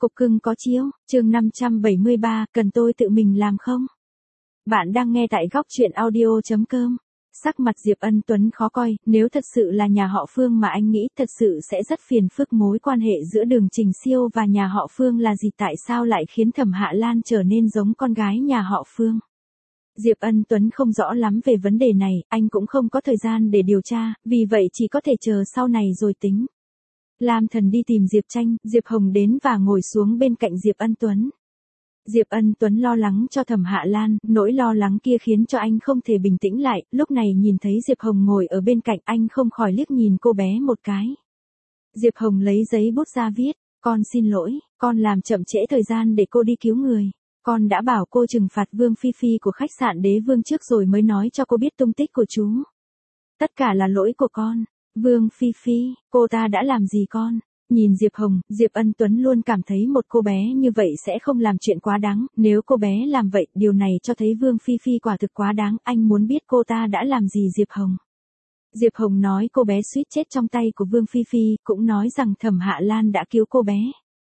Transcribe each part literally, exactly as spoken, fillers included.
Cục cưng có chiếu, chương năm trăm bảy mươi ba, cần tôi tự mình làm không? Bạn đang nghe tại góc truyện audio chấm com. Sắc mặt Diệp Ân Tuấn khó coi, nếu thật sự là nhà họ Phương mà anh nghĩ thật sự sẽ rất phiền phức. Mối quan hệ giữa Đường Trình Siêu và nhà họ Phương là gì, tại sao lại khiến Thẩm Hạ Lan trở nên giống con gái nhà họ Phương? Diệp Ân Tuấn không rõ lắm về vấn đề này, anh cũng không có thời gian để điều tra, vì vậy chỉ có thể chờ sau này rồi tính. Lam Thần đi tìm Diệp Tranh, Diệp Hồng đến và ngồi xuống bên cạnh Diệp Ân Tuấn. Diệp Ân Tuấn lo lắng cho Thẩm Hạ Lan, nỗi lo lắng kia khiến cho anh không thể bình tĩnh lại, lúc này nhìn thấy Diệp Hồng ngồi ở bên cạnh anh không khỏi liếc nhìn cô bé một cái. Diệp Hồng lấy giấy bút ra viết, con xin lỗi, con làm chậm trễ thời gian để cô đi cứu người. Con đã bảo cô trừng phạt Vương Phi Phi của khách sạn Đế Vương trước rồi mới nói cho cô biết tung tích của chú. Tất cả là lỗi của con. Vương Phi Phi, cô ta đã làm gì con? Nhìn Diệp Hồng, Diệp Ân Tuấn luôn cảm thấy một cô bé như vậy sẽ không làm chuyện quá đáng, nếu cô bé làm vậy, điều này cho thấy Vương Phi Phi quả thực quá đáng, anh muốn biết cô ta đã làm gì Diệp Hồng. Diệp Hồng nói cô bé suýt chết trong tay của Vương Phi Phi, cũng nói rằng Thẩm Hạ Lan đã cứu cô bé.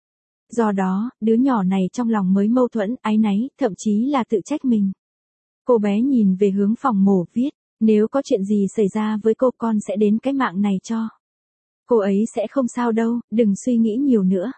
Do đó, đứa nhỏ này trong lòng mới mâu thuẫn, áy náy, thậm chí là tự trách mình. Cô bé nhìn về hướng phòng mổ viết, nếu có chuyện gì xảy ra với cô con sẽ đến cái mạng này cho. Cô ấy sẽ không sao đâu, đừng suy nghĩ nhiều nữa.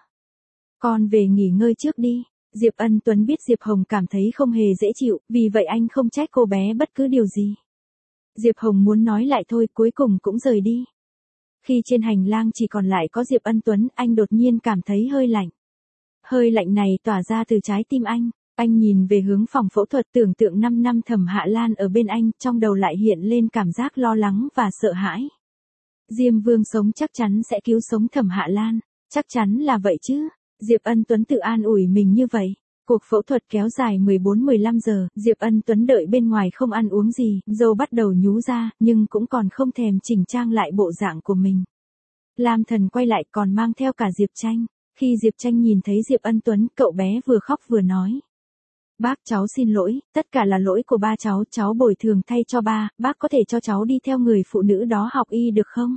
Con về nghỉ ngơi trước đi. Diệp Ân Tuấn biết Diệp Hồng cảm thấy không hề dễ chịu, vì vậy anh không trách cô bé bất cứ điều gì. Diệp Hồng muốn nói lại thôi, cuối cùng cũng rời đi. Khi trên hành lang chỉ còn lại có Diệp Ân Tuấn, anh đột nhiên cảm thấy hơi lạnh. Hơi lạnh này tỏa ra từ trái tim anh. Anh nhìn về hướng phòng phẫu thuật, tưởng tượng năm năm Thẩm Hạ Lan ở bên anh, trong đầu lại hiện lên cảm giác lo lắng và sợ hãi. Diêm Vương sống chắc chắn sẽ cứu sống Thẩm Hạ Lan, chắc chắn là vậy chứ. Diệp Ân Tuấn tự an ủi mình như vậy. Cuộc phẫu thuật kéo dài mười bốn mười lăm giờ, Diệp Ân Tuấn đợi bên ngoài không ăn uống gì, râu bắt đầu nhú ra, nhưng cũng còn không thèm chỉnh trang lại bộ dạng của mình. Lam Thần quay lại còn mang theo cả Diệp Tranh. Khi Diệp Tranh nhìn thấy Diệp Ân Tuấn, cậu bé vừa khóc vừa nói. Bác, cháu xin lỗi, tất cả là lỗi của ba cháu, cháu bồi thường thay cho ba, bác có thể cho cháu đi theo người phụ nữ đó học y được không?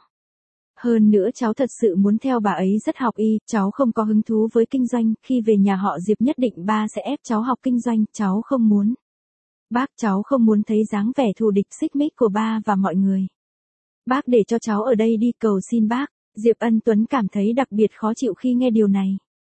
Hơn nữa cháu thật sự muốn theo bà ấy rất học y, cháu không có hứng thú với kinh doanh, khi về nhà họ Diệp nhất định ba sẽ ép cháu học kinh doanh, cháu không muốn. Bác, cháu không muốn thấy dáng vẻ thù địch xích mích của ba và mọi người. Bác để cho cháu ở đây đi, cầu xin bác. Diệp Ân Tuấn cảm thấy đặc biệt khó chịu khi nghe điều này.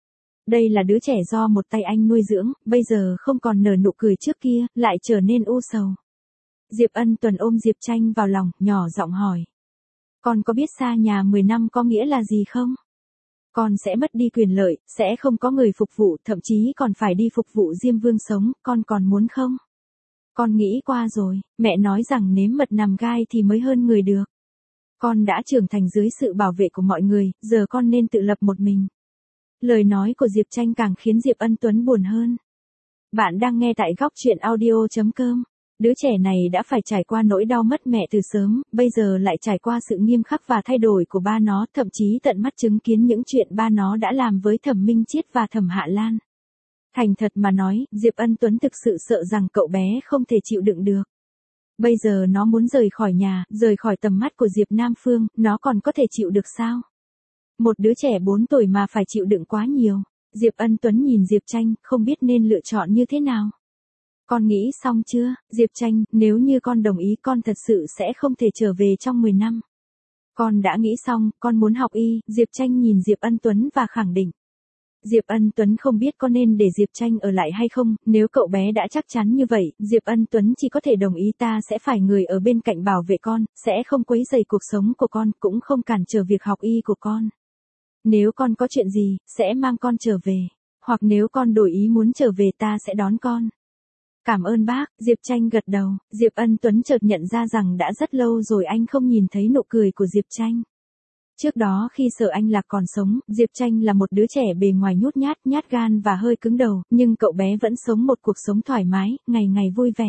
Đây là đứa trẻ do một tay anh nuôi dưỡng, bây giờ không còn nở nụ cười trước kia, lại trở nên u sầu. Diệp Ân Tuấn ôm Diệp Tranh vào lòng, nhỏ giọng hỏi. Con có biết xa nhà mười năm có nghĩa là gì không? Con sẽ mất đi quyền lợi, sẽ không có người phục vụ, thậm chí còn phải đi phục vụ Diêm Vương sống, con còn muốn không? Con nghĩ qua rồi, mẹ nói rằng nếm mật nằm gai thì mới hơn người được. Con đã trưởng thành dưới sự bảo vệ của mọi người, giờ con nên tự lập một mình. Lời nói của Diệp Tranh càng khiến Diệp Ân Tuấn buồn hơn. Bạn đang nghe tại góc truyện audio chấm com. Đứa trẻ này đã phải trải qua nỗi đau mất mẹ từ sớm, bây giờ lại trải qua sự nghiêm khắc và thay đổi của ba nó, thậm chí tận mắt chứng kiến những chuyện ba nó đã làm với Thẩm Minh Chiết và Thẩm Hạ Lan. Thành thật mà nói, Diệp Ân Tuấn thực sự sợ rằng cậu bé không thể chịu đựng được. Bây giờ nó muốn rời khỏi nhà, rời khỏi tầm mắt của Diệp Nam Phương, nó còn có thể chịu được sao? Một đứa trẻ bốn tuổi mà phải chịu đựng quá nhiều. Diệp Ân Tuấn nhìn Diệp Tranh, không biết nên lựa chọn như thế nào. Con nghĩ xong chưa, Diệp Tranh, nếu như con đồng ý con thật sự sẽ không thể trở về trong mười năm. Con đã nghĩ xong, con muốn học y, Diệp Tranh nhìn Diệp Ân Tuấn và khẳng định. Diệp Ân Tuấn không biết có nên để Diệp Tranh ở lại hay không, nếu cậu bé đã chắc chắn như vậy, Diệp Ân Tuấn chỉ có thể đồng ý, ta sẽ phải người ở bên cạnh bảo vệ con, sẽ không quấy rầy cuộc sống của con, cũng không cản trở việc học y của con. Nếu con có chuyện gì, sẽ mang con trở về, hoặc nếu con đổi ý muốn trở về ta sẽ đón con. Cảm ơn bác, Diệp Tranh gật đầu, Diệp Ân Tuấn chợt nhận ra rằng đã rất lâu rồi anh không nhìn thấy nụ cười của Diệp Tranh. Trước đó khi Sở Anh Lạc còn sống, Diệp Tranh là một đứa trẻ bề ngoài nhút nhát, nhát gan và hơi cứng đầu, nhưng cậu bé vẫn sống một cuộc sống thoải mái, ngày ngày vui vẻ.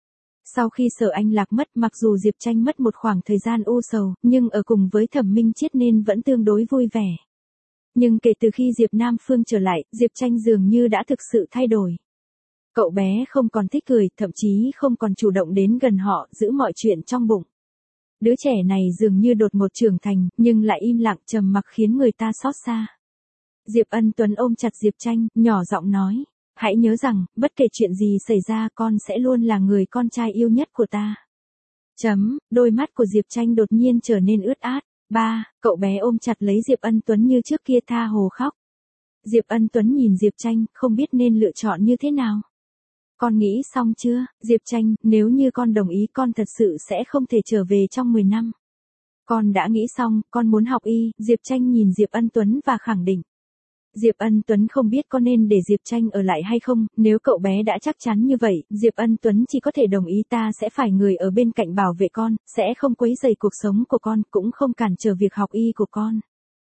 Sau khi Sở Anh Lạc mất, mặc dù Diệp Tranh mất một khoảng thời gian u sầu, nhưng ở cùng với Thẩm Minh Chiết nên vẫn tương đối vui vẻ. Nhưng kể từ khi Diệp Nam Phương trở lại, Diệp Tranh dường như đã thực sự thay đổi. Cậu bé không còn thích cười, thậm chí không còn chủ động đến gần họ, giữ mọi chuyện trong bụng. Đứa trẻ này dường như đột ngột trưởng thành, nhưng lại im lặng trầm mặc khiến người ta xót xa. Diệp Ân Tuấn ôm chặt Diệp Tranh, nhỏ giọng nói. Hãy nhớ rằng, bất kể chuyện gì xảy ra con sẽ luôn là người con trai yêu nhất của ta. Chấm, đôi mắt của Diệp Tranh đột nhiên trở nên ướt át. Ba, cậu bé ôm chặt lấy Diệp Ân Tuấn như trước kia tha hồ khóc. Diệp Ân Tuấn nhìn Diệp Tranh, không biết nên lựa chọn như thế nào. Con nghĩ xong chưa, Diệp Tranh, nếu như con đồng ý con thật sự sẽ không thể trở về trong mười năm. Con đã nghĩ xong, con muốn học y, Diệp Tranh nhìn Diệp Ân Tuấn và khẳng định. Diệp Ân Tuấn không biết có nên để Diệp Tranh ở lại hay không, nếu cậu bé đã chắc chắn như vậy, Diệp Ân Tuấn chỉ có thể đồng ý ta sẽ phải người ở bên cạnh bảo vệ con, sẽ không quấy rầy cuộc sống của con, cũng không cản trở việc học y của con.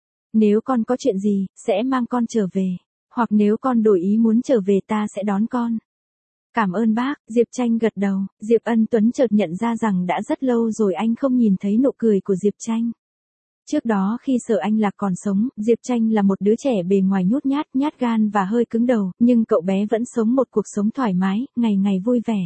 Nếu con có chuyện gì, sẽ mang con trở về, hoặc nếu con đổi ý muốn trở về ta sẽ đón con. Cảm ơn bác, Diệp Tranh gật đầu, Diệp Ân Tuấn chợt nhận ra rằng đã rất lâu rồi anh không nhìn thấy nụ cười của Diệp Tranh. Trước đó khi Sở Anh Lạc còn sống, Diệp Tranh là một đứa trẻ bề ngoài nhút nhát, nhát gan và hơi cứng đầu, nhưng cậu bé vẫn sống một cuộc sống thoải mái, ngày ngày vui vẻ.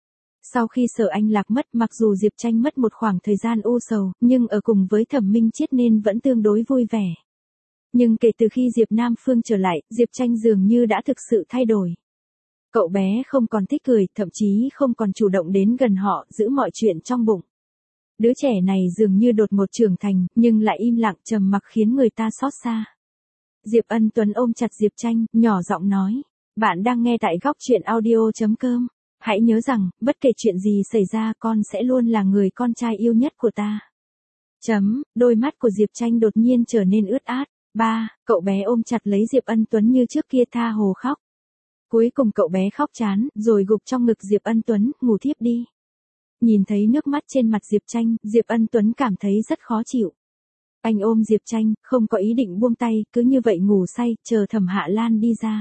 Sau khi Sở Anh Lạc mất, mặc dù Diệp Tranh mất một khoảng thời gian u sầu, nhưng ở cùng với Thẩm Minh Chiết nên vẫn tương đối vui vẻ. Nhưng kể từ khi Diệp Nam Phương trở lại, Diệp Tranh dường như đã thực sự thay đổi. Cậu bé không còn thích cười, thậm chí không còn chủ động đến gần họ, giữ mọi chuyện trong bụng. Đứa trẻ này dường như đột ngột trưởng thành, nhưng lại im lặng trầm mặc khiến người ta xót xa. Diệp Ân Tuấn ôm chặt Diệp Tranh, nhỏ giọng nói. Bạn đang nghe tại góc truyện audio chấm com. Hãy nhớ rằng, bất kể chuyện gì xảy ra con sẽ luôn là người con trai yêu nhất của ta. Chấm, đôi mắt của Diệp Tranh đột nhiên trở nên ướt át. Ba, cậu bé ôm chặt lấy Diệp Ân Tuấn như trước kia tha hồ khóc. Cuối cùng cậu bé khóc chán, rồi gục trong ngực Diệp Ân Tuấn, ngủ thiếp đi. Nhìn thấy nước mắt trên mặt Diệp Tranh, Diệp Ân Tuấn cảm thấy rất khó chịu. Anh ôm Diệp Tranh, không có ý định buông tay, cứ như vậy ngủ say, chờ Thẩm Hạ Lan đi ra.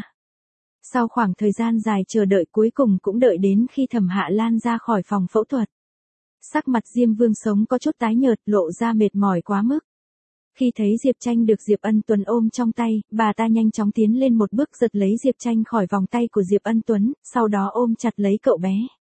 Sau khoảng thời gian dài chờ đợi cuối cùng cũng đợi đến khi Thẩm Hạ Lan ra khỏi phòng phẫu thuật. Sắc mặt Diêm Vương Sống có chút tái nhợt, lộ ra mệt mỏi quá mức. Khi thấy Diệp Tranh được Diệp Ân Tuấn ôm trong tay, bà ta nhanh chóng tiến lên một bước giật lấy Diệp Tranh khỏi vòng tay của Diệp Ân Tuấn, sau đó ôm chặt lấy cậu bé.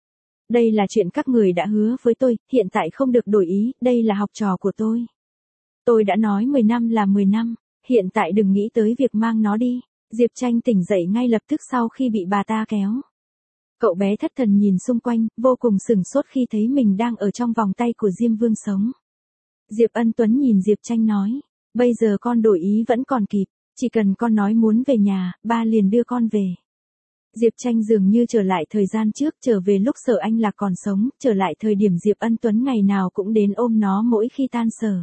Đây là chuyện các người đã hứa với tôi, hiện tại không được đổi ý, đây là học trò của tôi. Tôi đã nói mười năm là mười năm, hiện tại đừng nghĩ tới việc mang nó đi. Diệp Tranh tỉnh dậy ngay lập tức sau khi bị bà ta kéo. Cậu bé thất thần nhìn xung quanh, vô cùng sửng sốt khi thấy mình đang ở trong vòng tay của Diêm Vương Sống. Diệp Ân Tuấn nhìn Diệp Tranh nói, bây giờ con đổi ý vẫn còn kịp, chỉ cần con nói muốn về nhà, ba liền đưa con về. Diệp Tranh dường như trở lại thời gian trước, trở về lúc Sở Anh Lạc còn sống, trở lại thời điểm Diệp Ân Tuấn ngày nào cũng đến ôm nó mỗi khi tan sở.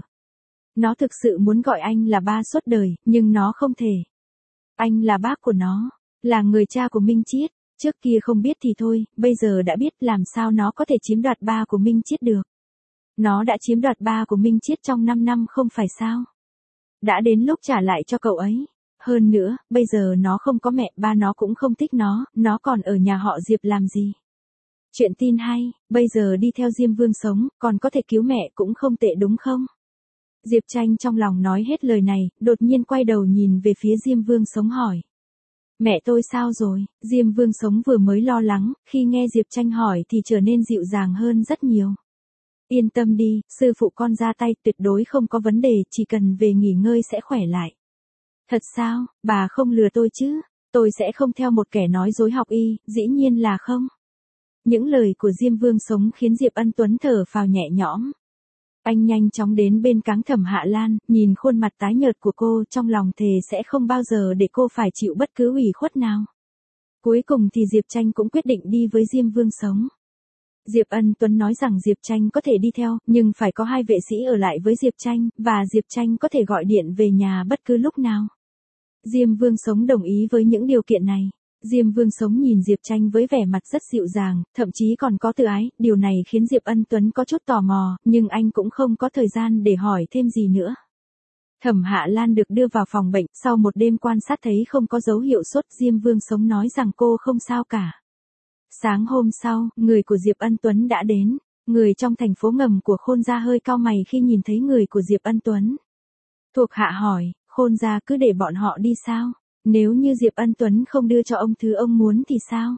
Nó thực sự muốn gọi anh là ba suốt đời, nhưng nó không thể. Anh là bác của nó, là người cha của Minh Chiết, trước kia không biết thì thôi, bây giờ đã biết làm sao nó có thể chiếm đoạt ba của Minh Chiết được. Nó đã chiếm đoạt ba của Minh Chiết trong năm năm không phải sao? Đã đến lúc trả lại cho cậu ấy. Hơn nữa, bây giờ nó không có mẹ, ba nó cũng không thích nó, nó còn ở nhà họ Diệp làm gì? Chuyện tin hay, bây giờ đi theo Diêm Vương Sống, còn có thể cứu mẹ cũng không tệ đúng không? Diệp Tranh trong lòng nói hết lời này, đột nhiên quay đầu nhìn về phía Diêm Vương Sống hỏi. Mẹ tôi sao rồi? Diêm Vương Sống vừa mới lo lắng, khi nghe Diệp Tranh hỏi thì trở nên dịu dàng hơn rất nhiều. Yên tâm đi, sư phụ con ra tay tuyệt đối không có vấn đề, chỉ cần về nghỉ ngơi sẽ khỏe lại. Thật sao, bà không lừa tôi chứ? Tôi sẽ không theo một kẻ nói dối học y, dĩ nhiên là không. Những lời của Diêm Vương Sống khiến Diệp Ân Tuấn thở phào nhẹ nhõm. Anh nhanh chóng đến bên cáng Thẩm Hạ Lan, nhìn khuôn mặt tái nhợt của cô, trong lòng thề sẽ không bao giờ để cô phải chịu bất cứ ủy khuất nào. Cuối cùng thì Diệp Tranh cũng quyết định đi với Diêm Vương Sống. Diệp Ân Tuấn nói rằng Diệp Tranh có thể đi theo, nhưng phải có hai vệ sĩ ở lại với Diệp Tranh, và Diệp Tranh có thể gọi điện về nhà bất cứ lúc nào. Diêm Vương Sống đồng ý với những điều kiện này. Diêm Vương Sống nhìn Diệp Tranh với vẻ mặt rất dịu dàng, thậm chí còn có từ ái, điều này khiến Diệp Ân Tuấn có chút tò mò, nhưng anh cũng không có thời gian để hỏi thêm gì nữa. Thẩm Hạ Lan được đưa vào phòng bệnh, sau một đêm quan sát thấy không có dấu hiệu sốt, Diêm Vương Sống nói rằng cô không sao cả. Sáng hôm sau, người của Diệp Ân Tuấn đã đến, người trong thành phố ngầm của Khôn gia hơi cau mày khi nhìn thấy người của Diệp Ân Tuấn. Thuộc hạ hỏi, Khôn gia cứ để bọn họ đi sao? Nếu như Diệp Ân Tuấn không đưa cho ông thứ ông muốn thì sao?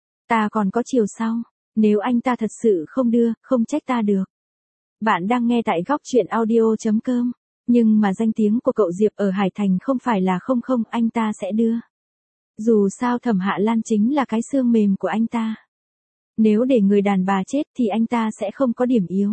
Ta còn có chiều sau, nếu anh ta thật sự không đưa, không trách ta được. Bạn đang nghe tại góc truyện audio chấm com. Nhưng mà danh tiếng của cậu Diệp ở Hải Thành không phải là không không, anh ta sẽ đưa. Dù sao Thẩm Hạ Lan chính là cái xương mềm của anh ta. Nếu để người đàn bà chết thì anh ta sẽ không có điểm yếu.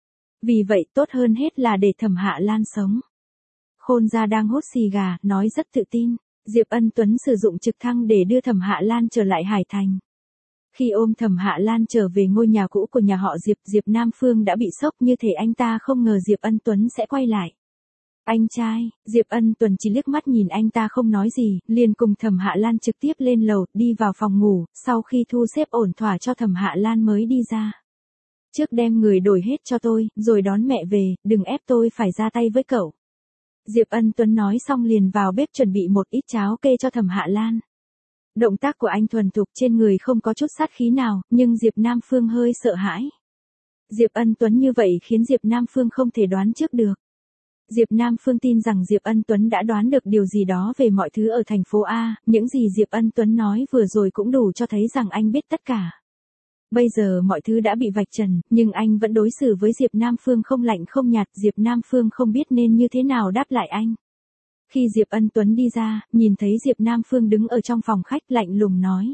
Vì vậy tốt hơn hết là để Thẩm Hạ Lan sống. Khôn gia đang hút xì gà, nói rất tự tin. Diệp Ân Tuấn sử dụng trực thăng để đưa Thẩm Hạ Lan trở lại Hải Thành. Khi ôm Thẩm Hạ Lan trở về ngôi nhà cũ của nhà họ Diệp, Diệp Nam Phương đã bị sốc như thể anh ta không ngờ Diệp Ân Tuấn sẽ quay lại. Anh trai, Diệp Ân Tuấn chỉ liếc mắt nhìn anh ta không nói gì, liền cùng Thẩm Hạ Lan trực tiếp lên lầu, đi vào phòng ngủ, sau khi thu xếp ổn thỏa cho Thẩm Hạ Lan mới đi ra. Trước đem người đổi hết cho tôi, rồi đón mẹ về, đừng ép tôi phải ra tay với cậu. Diệp Ân Tuấn nói xong liền vào bếp chuẩn bị một ít cháo kê cho Thẩm Hạ Lan. Động tác của anh thuần thục, trên người không có chút sát khí nào, nhưng Diệp Nam Phương hơi sợ hãi. Diệp Ân Tuấn như vậy khiến Diệp Nam Phương không thể đoán trước được. Diệp Nam Phương tin rằng Diệp Ân Tuấn đã đoán được điều gì đó về mọi thứ ở thành phố A, những gì Diệp Ân Tuấn nói vừa rồi cũng đủ cho thấy rằng anh biết tất cả. Bây giờ mọi thứ đã bị vạch trần, nhưng anh vẫn đối xử với Diệp Nam Phương không lạnh không nhạt, Diệp Nam Phương không biết nên như thế nào đáp lại anh. Khi Diệp Ân Tuấn đi ra, nhìn thấy Diệp Nam Phương đứng ở trong phòng khách lạnh lùng nói.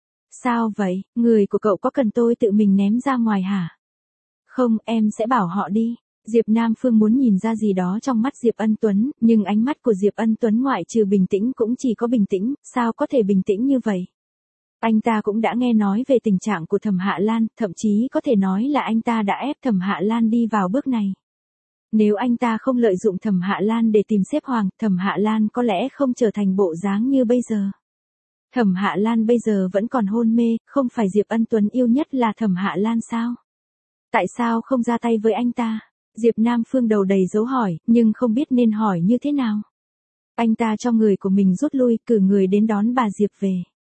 Sao vậy, người của cậu có cần tôi tự mình ném ra ngoài hả? Không, em sẽ bảo họ đi. Diệp Nam Phương muốn nhìn ra gì đó trong mắt Diệp Ân Tuấn, nhưng ánh mắt của Diệp Ân Tuấn ngoại trừ bình tĩnh cũng chỉ có bình tĩnh, sao có thể bình tĩnh như vậy? Anh ta cũng đã nghe nói về tình trạng của Thẩm Hạ Lan, thậm chí có thể nói là anh ta đã ép Thẩm Hạ Lan đi vào bước này. Nếu anh ta không lợi dụng Thẩm Hạ Lan để tìm xếp hoàng, Thẩm Hạ Lan có lẽ không trở thành bộ dáng như bây giờ. Thẩm Hạ Lan bây giờ vẫn còn hôn mê, không phải Diệp Ân Tuấn yêu nhất là Thẩm Hạ Lan sao? Tại sao không ra tay với anh ta? Diệp Nam Phương đầu đầy dấu hỏi, nhưng không biết nên hỏi như thế nào. Anh ta cho người của mình rút lui, cử người đến đón bà Diệp về.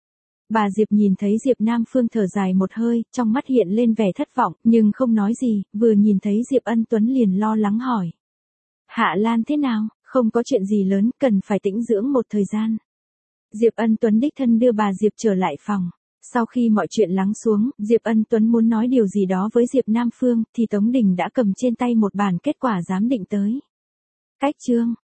Bà Diệp nhìn thấy Diệp Nam Phương thở dài một hơi, trong mắt hiện lên vẻ thất vọng, nhưng không nói gì, vừa nhìn thấy Diệp Ân Tuấn liền lo lắng hỏi. Hạ Lan thế nào, không có chuyện gì lớn, cần phải tĩnh dưỡng một thời gian. Diệp Ân Tuấn đích thân đưa bà Diệp trở lại phòng. Sau khi mọi chuyện lắng xuống, Diệp Ân Tuấn muốn nói điều gì đó với Diệp Nam Phương, thì Tống Đình đã cầm trên tay một bản kết quả giám định tới. Cách chương